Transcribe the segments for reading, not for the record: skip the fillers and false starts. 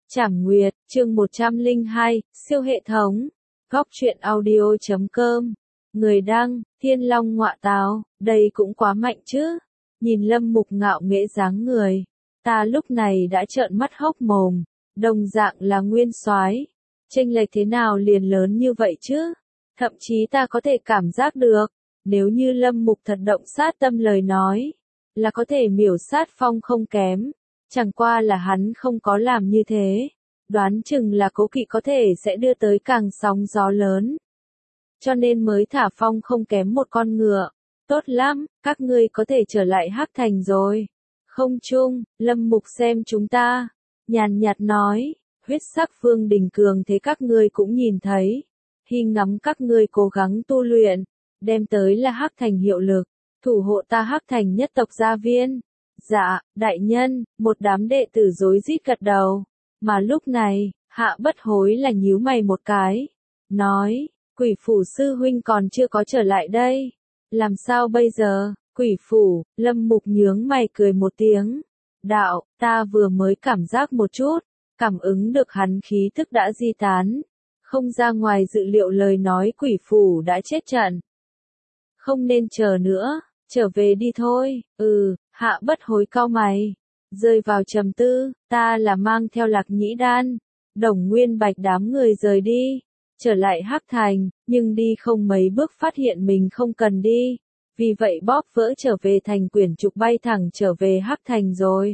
Trảm Nguyệt, chương 102, siêu hệ thống. Góc truyện audio.com. Người đăng, Thiên Long Ngọa Táo, đây cũng quá mạnh chứ. Nhìn Lâm Mục ngạo nghễ dáng người, ta lúc này đã trợn mắt hốc mồm, đồng dạng là nguyên soái, chênh lệch thế nào liền lớn như vậy chứ? Thậm chí ta có thể cảm giác được, nếu như Lâm Mục thật động sát tâm lời nói, là có thể miểu sát Phong không kém. Chẳng qua là hắn không có làm như thế, đoán chừng là cố kỵ có thể sẽ đưa tới càng sóng gió lớn. Cho nên mới thả Phong không kém một con ngựa. Tốt lắm, các ngươi có thể trở lại Hắc Thành rồi. Không chung, Lâm Mục xem chúng ta, nhàn nhạt nói, huyết sắc Vương Đình cường thế các ngươi cũng nhìn thấy. Hy ngắm các ngươi cố gắng tu luyện, đem tới là Hắc Thành hiệu lực, thủ hộ ta Hắc Thành nhất tộc gia viên. Dạ, đại nhân, một đám đệ tử rối rít gật đầu. Mà lúc này, Hạ Bất Hối là nhíu mày một cái, nói, Quỷ Phủ sư huynh còn chưa có trở lại đây. Làm sao bây giờ, Quỷ Phủ? Lâm Mục nhướng mày cười một tiếng. Đạo, ta vừa mới cảm giác một chút, cảm ứng được hắn khí thức đã di tán. Không ra ngoài dự liệu lời nói Quỷ Phủ đã chết trận. Không nên chờ nữa, trở về đi thôi. Hạ Bất Hối cau mày, rơi vào trầm tư, ta là mang theo Lạc Nhĩ Đan, Đồng Nguyên Bạch đám người rời đi, trở lại Hắc Thành, nhưng đi không mấy bước phát hiện mình không cần đi, vì vậy bóp vỡ trở về thành quyển trục bay thẳng trở về Hắc Thành rồi.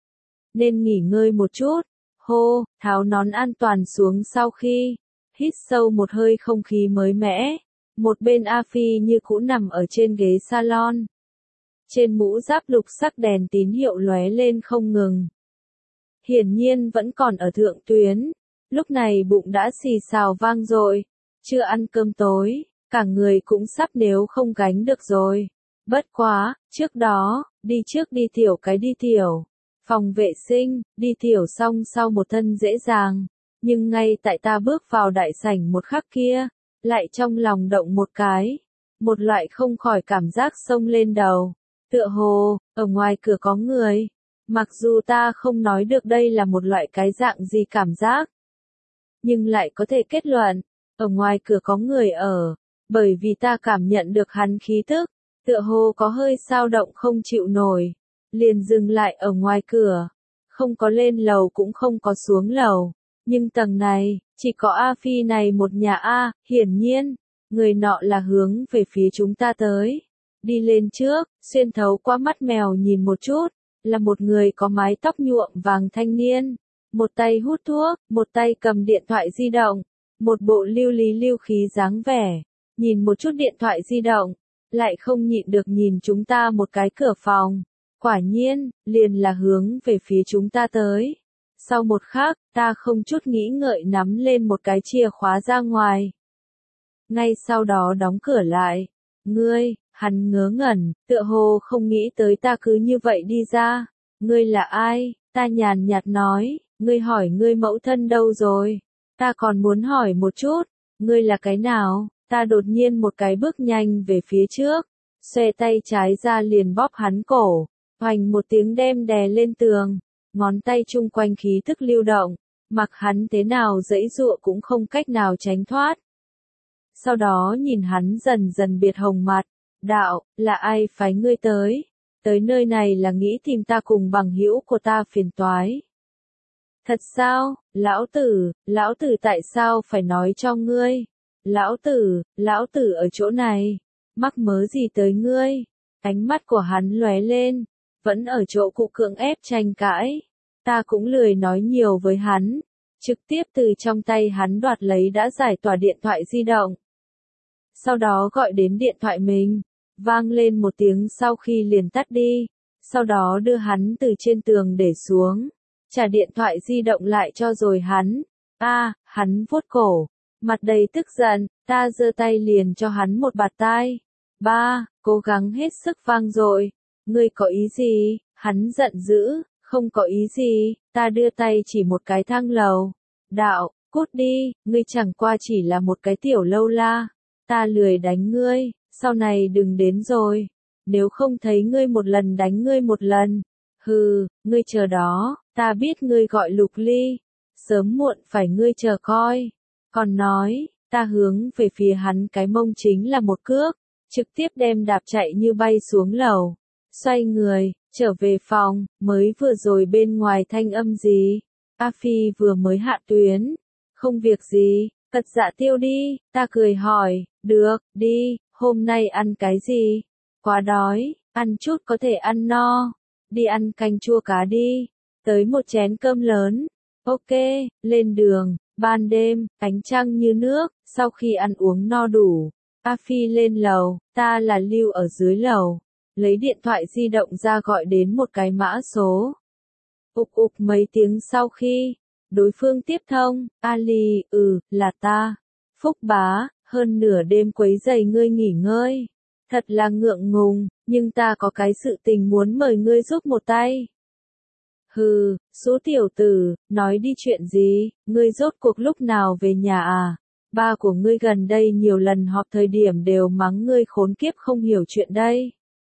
Nên nghỉ ngơi một chút, hô, tháo nón an toàn xuống sau khi, hít sâu một hơi không khí mới mẻ, một bên A Phi như cũ nằm ở trên ghế salon. Trên mũ giáp lục sắc đèn tín hiệu lóe lên không ngừng. Hiển nhiên vẫn còn ở thượng tuyến, lúc này bụng đã xì xào vang rồi, chưa ăn cơm tối, cả người cũng sắp nếu không gánh được rồi. Bất quá, trước đó, đi trước đi tiểu cái đi tiểu, phòng vệ sinh, đi tiểu xong sau một thân dễ dàng, nhưng ngay tại ta bước vào đại sảnh một khắc kia, lại trong lòng động một cái, một loại không khỏi cảm giác xông lên đầu. Tựa hồ, ở ngoài cửa có người. Mặc dù ta không nói được đây là một loại cái dạng gì cảm giác, nhưng lại có thể kết luận, ở ngoài cửa có người ở, bởi vì ta cảm nhận được hắn khí tức, tựa hồ có hơi xao động không chịu nổi, liền dừng lại ở ngoài cửa, không có lên lầu cũng không có xuống lầu, nhưng tầng này, chỉ có A Phi này một nhà A, hiển nhiên, người nọ là hướng về phía chúng ta tới. Đi lên trước, xuyên thấu qua mắt mèo nhìn một chút, là một người có mái tóc nhuộm vàng thanh niên, một tay hút thuốc, một tay cầm điện thoại di động, một bộ lưu lý lưu khí dáng vẻ, nhìn một chút điện thoại di động, lại không nhịn được nhìn chúng ta một cái cửa phòng, quả nhiên, liền là hướng về phía chúng ta tới. Sau một khắc, ta không chút nghĩ ngợi nắm lên một cái chìa khóa ra ngoài. Ngay sau đó đóng cửa lại. Ngươi, hắn ngớ ngẩn, tựa hồ không nghĩ tới ta cứ như vậy đi ra. Ngươi là ai? Ta nhàn nhạt nói, ngươi hỏi ngươi mẫu thân đâu rồi? Ta còn muốn hỏi một chút, ngươi là cái nào? Ta đột nhiên một cái bước nhanh về phía trước, xòe tay trái ra liền bóp hắn cổ, hoành một tiếng đem đè lên tường, ngón tay chung quanh khí thức lưu động, mặc hắn thế nào giãy giụa cũng không cách nào tránh thoát. Sau đó nhìn hắn dần dần biệt hồng mặt, đạo, là ai phái ngươi tới? Tới nơi này là nghĩ tìm ta cùng bằng hữu của ta phiền toái. Thật sao, lão tử tại sao phải nói cho ngươi? Lão tử ở chỗ này, mắc mớ gì tới ngươi? Ánh mắt của hắn lóe lên, vẫn ở chỗ cụ cưỡng ép tranh cãi. Ta cũng lười nói nhiều với hắn, trực tiếp từ trong tay hắn đoạt lấy đã giải tỏa điện thoại di động. Sau đó gọi đến điện thoại mình, vang lên một tiếng sau khi liền tắt đi, sau đó đưa hắn từ trên tường để xuống, trả điện thoại di động lại cho rồi hắn. Hắn vuốt cổ, mặt đầy tức giận, ta giơ tay liền cho hắn một bạt tai. Cố gắng hết sức vang dội, ngươi có ý gì? Hắn giận dữ, không có ý gì, ta đưa tay chỉ một cái thang lầu. Đạo, cút đi, ngươi chẳng qua chỉ là một cái tiểu lâu la. Ta lười đánh ngươi, sau này đừng đến rồi. Nếu không thấy ngươi một lần đánh ngươi một lần. Hừ, ngươi chờ đó, ta biết ngươi gọi Lục Ly. sớm muộn phải ngươi chờ coi. Còn nói, ta hướng về phía hắn cái mông chính là một cước, trực tiếp đem đạp chạy như bay xuống lầu. Xoay người, trở về phòng, mới vừa rồi bên ngoài thanh âm gì? A Phi vừa mới hạ tuyến. Không việc gì, cật dạ tiêu đi, ta cười hỏi, được, đi, hôm nay ăn cái gì? Quá đói, ăn chút có thể ăn no. Đi ăn canh chua cá đi, tới một chén cơm lớn. Ok, lên đường, ban đêm, ánh trăng như nước, sau khi ăn uống no đủ. A Phi lên lầu, ta là Lưu ở dưới lầu. Lấy điện thoại di động ra gọi đến một cái mã số. Ục ục mấy tiếng sau khi, đối phương tiếp thông, Ali, là ta. Phúc bá, hơn nửa đêm quấy rầy ngươi nghỉ ngơi. Thật là ngượng ngùng, nhưng ta có cái sự tình muốn mời ngươi giúp một tay. Hừ, số tiểu tử, nói đi chuyện gì, ngươi rốt cuộc lúc nào về nhà à? Ba của ngươi gần đây nhiều lần họp thời điểm đều mắng ngươi khốn kiếp không hiểu chuyện đây.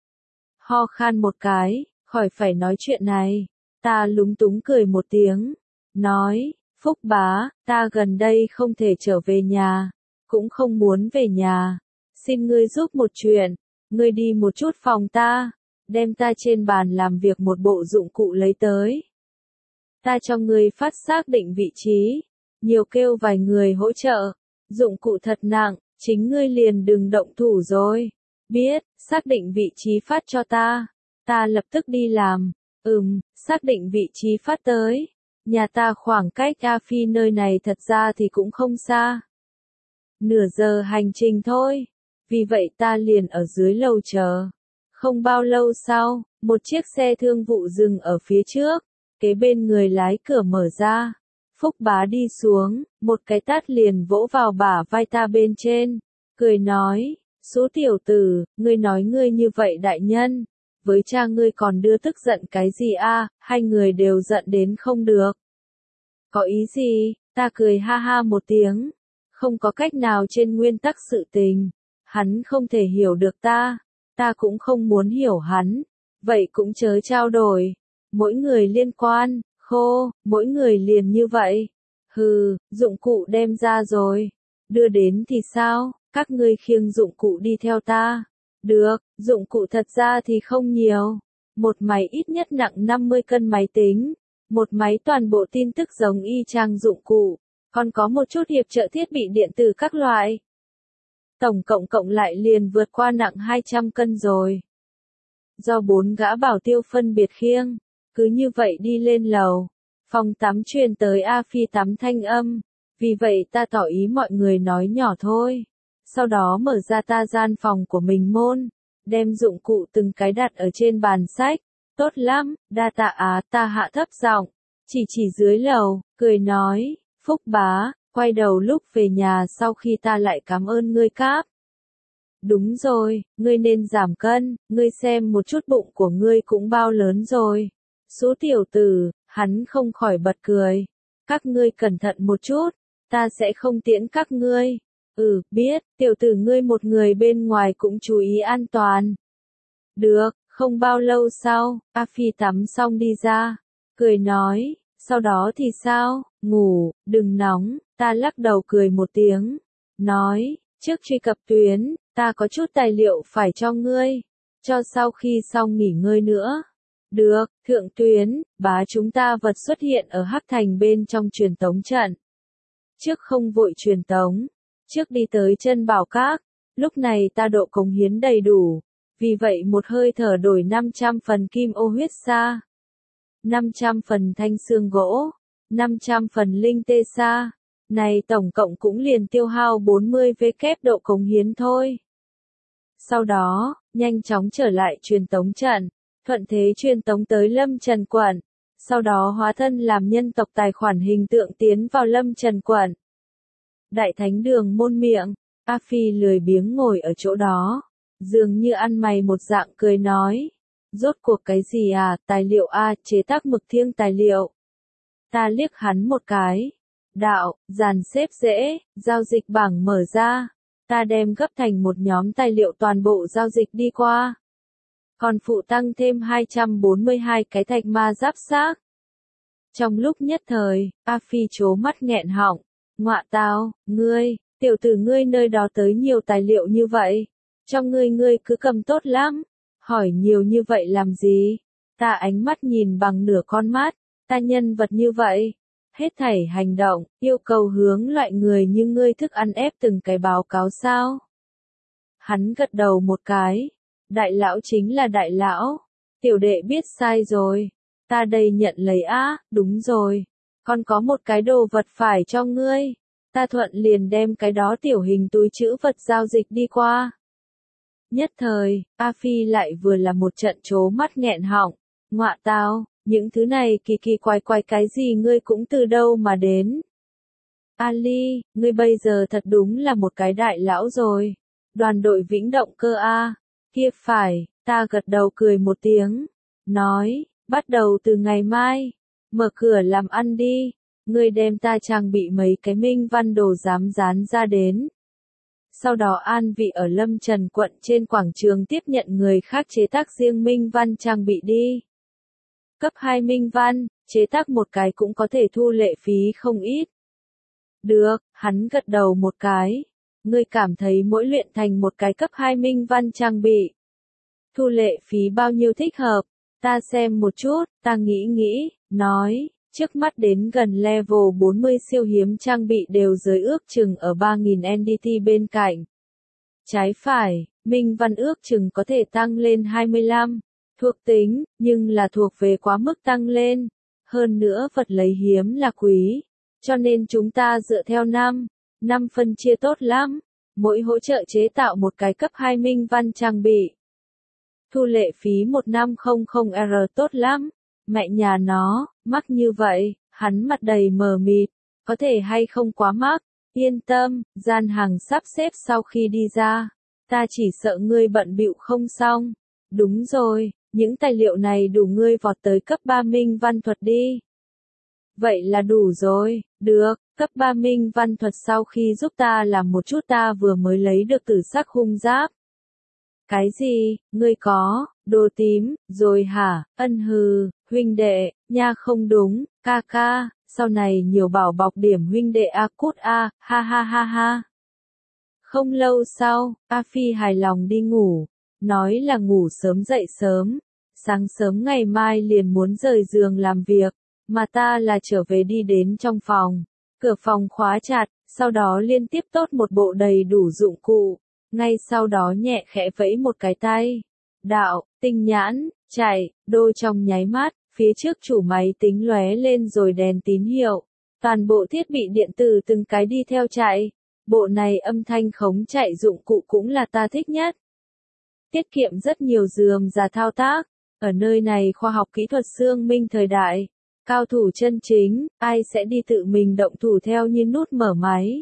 Ho khan một cái, khỏi phải nói chuyện này. Ta lúng túng cười một tiếng, nói, Phúc bá, ta gần đây không thể trở về nhà, cũng không muốn về nhà. Xin ngươi giúp một chuyện, ngươi đi một chút phòng ta, đem ta trên bàn làm việc một bộ dụng cụ lấy tới. Ta cho ngươi phát xác định vị trí, nhiều kêu vài người hỗ trợ, dụng cụ thật nặng, chính ngươi liền đừng động thủ rồi. Biết, xác định vị trí phát cho ta lập tức đi làm. Xác định vị trí phát tới. Nhà ta khoảng cách A Phi nơi này thật ra thì cũng không xa. Nửa giờ hành trình thôi. Vì vậy ta liền ở dưới lầu chờ. Không bao lâu sau, một chiếc xe thương vụ dừng ở phía trước. Kế bên người lái cửa mở ra. Phúc bá đi xuống, một cái tát liền vỗ vào bả vai ta bên trên. Cười nói, số tiểu tử, ngươi nói ngươi như vậy đại nhân. Với cha ngươi còn đưa tức giận cái gì a? Hai người đều giận đến không được. Có ý gì? Ta cười ha ha một tiếng. Không có cách nào trên nguyên tắc sự tình. Hắn không thể hiểu được ta cũng không muốn hiểu hắn. Vậy cũng chớ trao đổi. Mỗi người liên quan, mỗi người liền như vậy. Hừ, dụng cụ đem ra rồi. Đưa đến thì sao? Các ngươi khiêng dụng cụ đi theo ta. Được, dụng cụ thật ra thì không nhiều. Một máy ít nhất nặng 50 cân máy tính. Một máy toàn bộ tin tức giống y chang dụng cụ. Còn có một chút hiệp trợ thiết bị điện tử các loại. Tổng cộng lại liền vượt qua nặng 200 cân rồi. Do 4 gã bảo tiêu phân biệt khiêng. Cứ như vậy đi lên lầu. Phòng tắm truyền tới A Phi tắm thanh âm. Vì vậy ta tỏ ý mọi người nói nhỏ thôi. Sau đó mở ra ta gian phòng của mình môn, đem dụng cụ từng cái đặt ở trên bàn sách. Tốt lắm, đa tạ á, ta hạ thấp giọng, chỉ dưới lầu, cười nói, Phúc bá, quay đầu lúc về nhà sau khi ta lại cảm ơn ngươi cáp. Đúng rồi, ngươi nên giảm cân, ngươi xem một chút bụng của ngươi cũng bao lớn rồi. Số tiểu tử, hắn không khỏi bật cười. Các ngươi cẩn thận một chút, ta sẽ không tiễn các ngươi. Biết, tiểu tử ngươi một người bên ngoài cũng chú ý an toàn. Được, không bao lâu sau, A Phi tắm xong đi ra, cười nói, sau đó thì sao, ngủ, đừng nóng, ta lắc đầu cười một tiếng, nói, trước truy cập tuyến, ta có chút tài liệu phải cho ngươi, cho sau khi xong nghỉ ngơi nữa. Được, thượng tuyến, bá chúng ta vật xuất hiện ở Hắc Thành bên trong truyền tống trận. Trước không vội truyền tống. Trước đi tới chân bảo các, lúc này ta độ cống hiến đầy đủ, vì vậy một hơi thở đổi 500 phần kim ô huyết sa, 500 phần thanh xương gỗ, 500 phần linh tê sa, này tổng cộng cũng liền tiêu hao 40 W độ cống hiến thôi. Sau đó, nhanh chóng trở lại truyền tống trận, thuận thế truyền tống tới Lâm Trần quận, sau đó hóa thân làm nhân tộc tài khoản hình tượng tiến vào Lâm Trần quận. Đại thánh đường môn miệng, A Phi lười biếng ngồi ở chỗ đó, dường như ăn mày một dạng cười nói. Rốt cuộc cái gì à, tài liệu a, chế tác mực thiêng tài liệu. Ta liếc hắn một cái. Đạo, dàn xếp dễ, giao dịch bảng mở ra. Ta đem gấp thành một nhóm tài liệu toàn bộ giao dịch đi qua. Còn phụ tăng thêm 242 cái thạch ma giáp xác. Trong lúc nhất thời, A Phi trố mắt nghẹn họng. Ngọa tao, ngươi, tiểu tử ngươi nơi đó tới nhiều tài liệu như vậy. Trong ngươi cứ cầm tốt lắm. Hỏi nhiều như vậy làm gì? Ta ánh mắt nhìn bằng nửa con mắt. Ta nhân vật như vậy. Hết thảy hành động, yêu cầu hướng loại người như ngươi thức ăn ép từng cái báo cáo sao? Hắn gật đầu một cái. Đại lão chính là đại lão. Tiểu đệ biết sai rồi. Ta đây nhận lấy á, đúng rồi. Còn có một cái đồ vật phải cho ngươi. Ta thuận liền đem cái đó tiểu hình túi trữ vật giao dịch đi qua. Nhất thời, A Phi lại vừa là một trận trố mắt nghẹn họng. Ngọa tao, những thứ này kỳ kỳ quái quái cái gì ngươi cũng từ đâu mà đến. Ali, ngươi bây giờ thật đúng là một cái đại lão rồi. Đoàn đội Vĩnh Động Cơ A. Kia phải, ta gật đầu cười một tiếng. Nói, bắt đầu từ ngày mai. Mở cửa làm ăn đi. Ngươi đem ta trang bị mấy cái minh văn đồ dám dán ra đến. Sau đó an vị ở Lâm Trần quận trên quảng trường tiếp nhận người khác chế tác riêng minh văn trang bị đi. Cấp 2 minh văn, chế tác một cái cũng có thể thu lệ phí không ít. Được, hắn gật đầu một cái. Ngươi cảm thấy mỗi luyện thành một cái cấp 2 minh văn trang bị. Thu lệ phí bao nhiêu thích hợp? Ta xem một chút, ta nghĩ, nói. Trước mắt đến gần level 40 siêu hiếm trang bị đều giới ước chừng ở 3.000 NDT bên cạnh. Trái phải, minh văn ước chừng có thể tăng lên 25. Thuộc tính, nhưng là thuộc về quá mức tăng lên. Hơn nữa vật lấy hiếm là quý. Cho nên chúng ta dựa theo 5 phân chia tốt lắm. Mỗi hỗ trợ chế tạo một cái cấp 2 minh văn trang bị. Thu lệ phí 1500R tốt lắm. Mẹ nhà nó, mắc như vậy, hắn mặt đầy mờ mịt, có thể hay không quá mắc, yên tâm, gian hàng sắp xếp sau khi đi ra, ta chỉ sợ ngươi bận bịu không xong. Đúng rồi, những tài liệu này đủ ngươi vọt tới cấp 3 minh văn thuật đi. Vậy là đủ rồi, được, cấp 3 minh văn thuật sau khi giúp ta làm một chút ta vừa mới lấy được tử sắc hung giáp. Cái gì, ngươi có, đồ tím, rồi hả, ân hừ, huynh đệ, nha không đúng, ca ca, sau này nhiều bảo bọc điểm huynh đệ a cút a, ha ha ha ha. Không lâu sau, A Phi hài lòng đi ngủ, nói là ngủ sớm dậy sớm, sáng sớm ngày mai liền muốn rời giường làm việc, mà ta là trở về đi đến trong phòng, cửa phòng khóa chặt, sau đó liên tiếp tốt một bộ đầy đủ dụng cụ. Ngay sau đó nhẹ khẽ vẫy một cái tay. Đạo, tinh nhãn, chạy, đôi trong nháy mắt, phía trước chủ máy tính lóe lên rồi đèn tín hiệu. Toàn bộ thiết bị điện tử từng cái đi theo chạy. Bộ này âm thanh khống chạy dụng cụ cũng là ta thích nhất. Tiết kiệm rất nhiều rườm rà thao tác. Ở nơi này khoa học kỹ thuật xương minh thời đại. Cao thủ chân chính, ai sẽ đi tự mình động thủ theo như nút mở máy.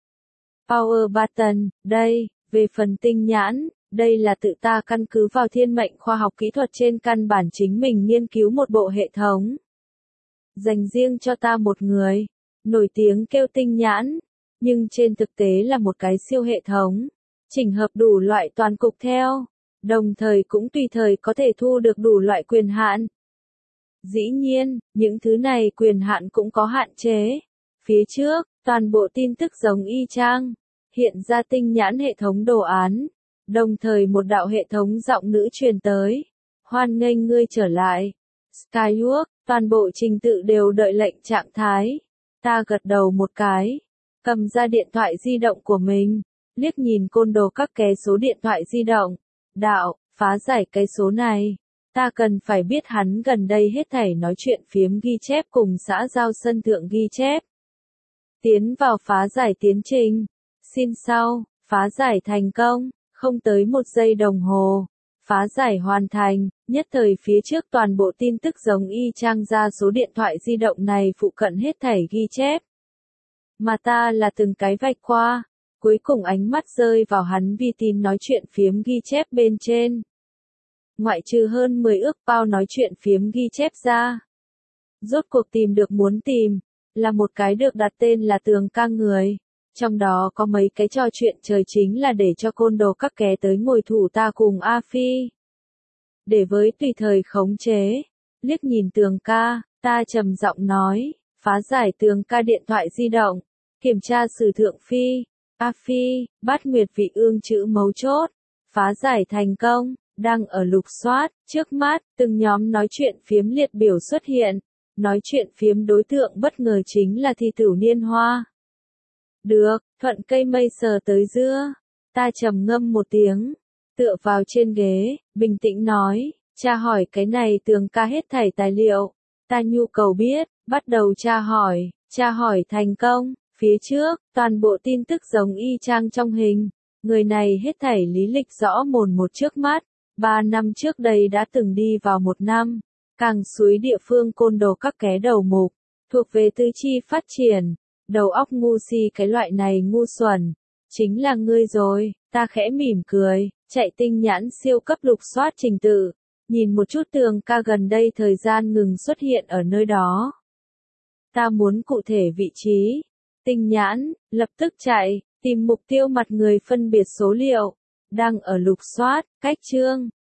Power button, đây. Về phần tinh nhãn, đây là tự ta căn cứ vào thiên mệnh khoa học kỹ thuật trên căn bản chính mình nghiên cứu một bộ hệ thống. Dành riêng cho ta một người, nổi tiếng kêu tinh nhãn, nhưng trên thực tế là một cái siêu hệ thống, chỉnh hợp đủ loại toàn cục theo, đồng thời cũng tùy thời có thể thu được đủ loại quyền hạn. Dĩ nhiên, những thứ này quyền hạn cũng có hạn chế. Phía trước, toàn bộ tin tức giống y chang. Hiện ra tinh nhãn hệ thống đồ án, đồng thời một đạo hệ thống giọng nữ truyền tới. Hoan nghênh ngươi trở lại. Skywalk, toàn bộ trình tự đều đợi lệnh trạng thái. Ta gật đầu một cái, cầm ra điện thoại di động của mình, liếc nhìn côn đồ các cái số điện thoại di động. Đạo, phá giải cái số này. Ta cần phải biết hắn gần đây hết thảy nói chuyện phiếm ghi chép cùng xã giao sân thượng ghi chép. Tiến vào phá giải tiến trình. Xin sau, phá giải thành công, không tới 1 giây đồng hồ. Phá giải hoàn thành, nhất thời phía trước toàn bộ tin tức giống y chang ra số điện thoại di động này phụ cận hết thảy ghi chép. Mà ta là từng cái vạch qua, cuối cùng ánh mắt rơi vào hắn vi tin nói chuyện phiếm ghi chép bên trên. Ngoại trừ hơn 10 ước bao nói chuyện phiếm ghi chép ra. Rốt cuộc tìm được muốn tìm, là một cái được đặt tên là Tường Ca người. Trong đó có mấy cái trò chuyện trời chính là để cho côn đồ các ké tới ngồi thủ ta cùng A Phi. Để với tùy thời khống chế, liếc nhìn Tường Ca, Ta trầm giọng nói, phá giải tường ca điện thoại di động, kiểm tra sử thượng phi, A phi, bát nguyệt vị ương chữ mấu chốt, phá giải thành công, đang ở lục soát, trước mắt, từng nhóm nói chuyện phiếm liệt biểu xuất hiện, nói chuyện phiếm đối tượng bất ngờ chính là thi tử niên hoa. Được, thuận cây mây sờ tới dưa, ta trầm ngâm một tiếng, tựa vào trên ghế, bình tĩnh nói, tra hỏi cái này tường ca hết thảy tài liệu, ta nhu cầu biết, bắt đầu tra hỏi thành công, phía trước, toàn bộ tin tức giống y chang trong hình, người này hết thảy lý lịch rõ mồn một trước mắt, 3 năm trước đây đã từng đi vào 1 năm, càng suối địa phương côn đồ các ké đầu mục, thuộc về tứ chi phát triển, đầu óc ngu si cái loại này ngu xuẩn, chính là ngươi rồi, ta khẽ mỉm cười, chạy tinh nhãn siêu cấp lục soát trình tự, nhìn một chút tường ca gần đây thời gian ngừng xuất hiện ở nơi đó. Ta muốn cụ thể vị trí, tinh nhãn, lập tức chạy, tìm mục tiêu mặt người phân biệt số liệu, đang ở lục soát, cách chương,